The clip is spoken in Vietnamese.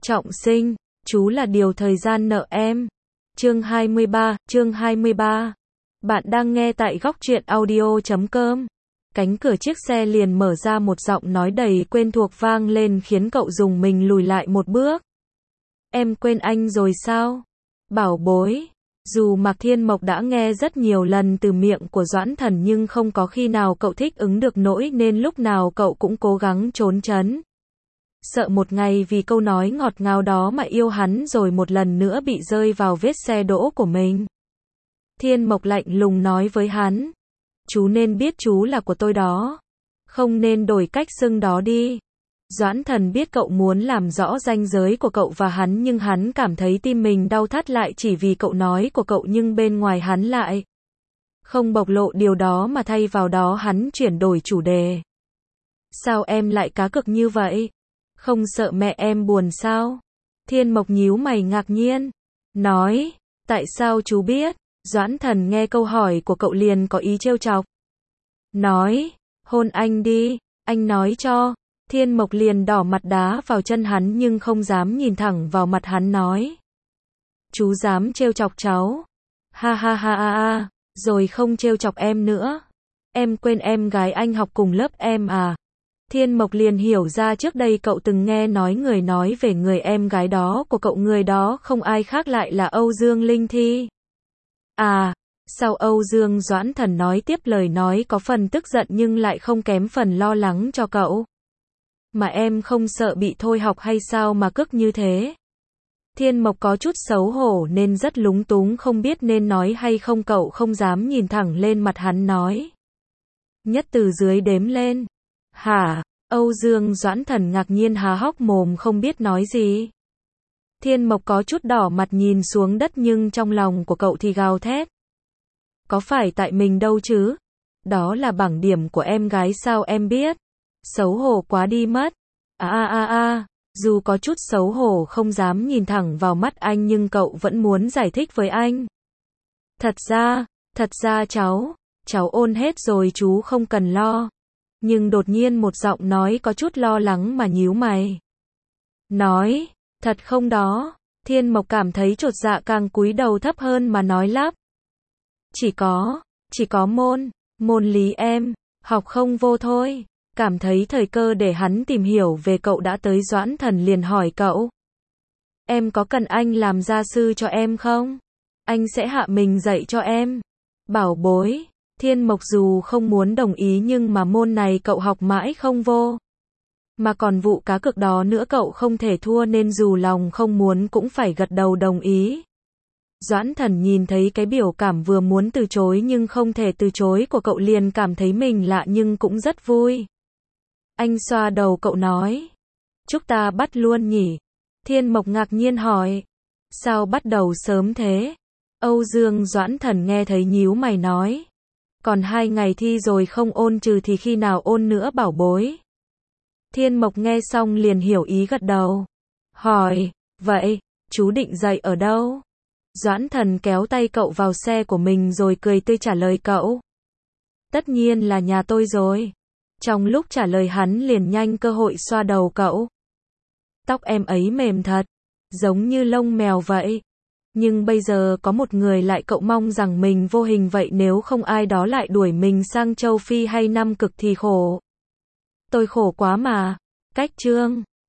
Trọng sinh, chú là điều thời gian nợ em. Chương 23. Bạn đang nghe tại góc truyện audio.com. Cánh cửa chiếc xe liền mở ra, một giọng nói đầy quen thuộc vang lên khiến cậu dùng mình lùi lại một bước. Em quên anh rồi sao? Bảo bối. Dù Mạc Thiên Mộc đã nghe rất nhiều lần từ miệng của Doãn Thần nhưng không có khi nào cậu thích ứng được nỗi nên lúc nào cậu cũng cố gắng trốn tránh. Sợ một ngày vì câu nói ngọt ngào đó mà yêu hắn rồi một lần nữa bị rơi vào vết xe đỗ của mình. Thiên Mộc lạnh lùng nói với hắn. Chú nên biết chú là của tôi đó. Không nên đổi cách xưng đó đi. Doãn Thần biết cậu muốn làm rõ ranh giới của cậu và hắn nhưng hắn cảm thấy tim mình đau thắt lại chỉ vì cậu nói của cậu nhưng bên ngoài hắn lại không bộc lộ điều đó mà thay vào đó hắn chuyển đổi chủ đề. Sao em lại cá cược như vậy? Không sợ mẹ em buồn sao? Thiên Mộc nhíu mày ngạc nhiên. Nói, tại sao chú biết? Doãn Thần nghe câu hỏi của cậu liền có ý trêu chọc. Nói, hôn anh đi, anh nói cho. Thiên Mộc liền đỏ mặt đá vào chân hắn nhưng không dám nhìn thẳng vào mặt hắn nói. Chú dám trêu chọc cháu. Ha ha ha ha ha, rồi không trêu chọc em nữa. Em quên em gái anh học cùng lớp em à? Thiên Mộc liền hiểu ra trước đây cậu từng nghe nói về người em gái đó của cậu, người đó không ai khác lại là Âu Dương Linh Thi. À, sau Âu Dương? Doãn Thần nói tiếp, lời nói có phần tức giận nhưng lại không kém phần lo lắng cho cậu. Mà em không sợ bị thôi học hay sao mà cức như thế? Thiên Mộc có chút xấu hổ nên rất lúng túng không biết nên nói hay không, cậu không dám nhìn thẳng lên mặt hắn nói. Nhất từ dưới đếm lên. Hả? Âu Dương? Doãn Thần ngạc nhiên há hốc mồm không biết nói gì. Thiên Mộc có chút đỏ mặt nhìn xuống đất nhưng trong lòng của cậu thì gào thét. Có phải tại mình đâu chứ? Đó là bảng điểm của em gái sao em biết? Xấu hổ quá đi mất. Dù có chút xấu hổ không dám nhìn thẳng vào mắt anh nhưng cậu vẫn muốn giải thích với anh. Thật ra cháu ôn hết rồi, chú không cần lo. Nhưng đột nhiên một giọng nói có chút lo lắng mà nhíu mày. Nói, thật không đó? Thiên Mộc cảm thấy chột dạ càng cúi đầu thấp hơn mà nói lắp. Chỉ có môn lý em, học không vô thôi. Cảm thấy thời cơ để hắn tìm hiểu về cậu đã tới, Doãn Thần liền hỏi cậu. Em có cần anh làm gia sư cho em không? Anh sẽ hạ mình dạy cho em. Bảo bối. Thiên Mộc dù không muốn đồng ý nhưng mà môn này cậu học mãi không vô. Mà còn vụ cá cược đó nữa cậu không thể thua nên dù lòng không muốn cũng phải gật đầu đồng ý. Doãn Thần nhìn thấy cái biểu cảm vừa muốn từ chối nhưng không thể từ chối của cậu liền cảm thấy mình lạ nhưng cũng rất vui. Anh xoa đầu cậu nói. Chúc ta bắt luôn nhỉ? Thiên Mộc ngạc nhiên hỏi. Sao bắt đầu sớm thế? Âu Dương? Doãn Thần nghe thấy nhíu mày nói. Còn 2 ngày thi rồi không ôn trừ thì khi nào ôn nữa bảo bối? Thiên Mộc nghe xong liền hiểu ý gật đầu. Hỏi, vậy, chú định dạy ở đâu? Doãn Thần kéo tay cậu vào xe của mình rồi cười tươi trả lời cậu. Tất nhiên là nhà tôi rồi. Trong lúc trả lời hắn liền nhanh cơ hội xoa đầu cậu. Tóc em ấy mềm thật, giống như lông mèo vậy. Nhưng bây giờ có một người lại cậu mong rằng mình vô hình vậy, nếu không ai đó lại đuổi mình sang châu Phi hay Nam Cực thì khổ. Tôi khổ quá mà. Cách chương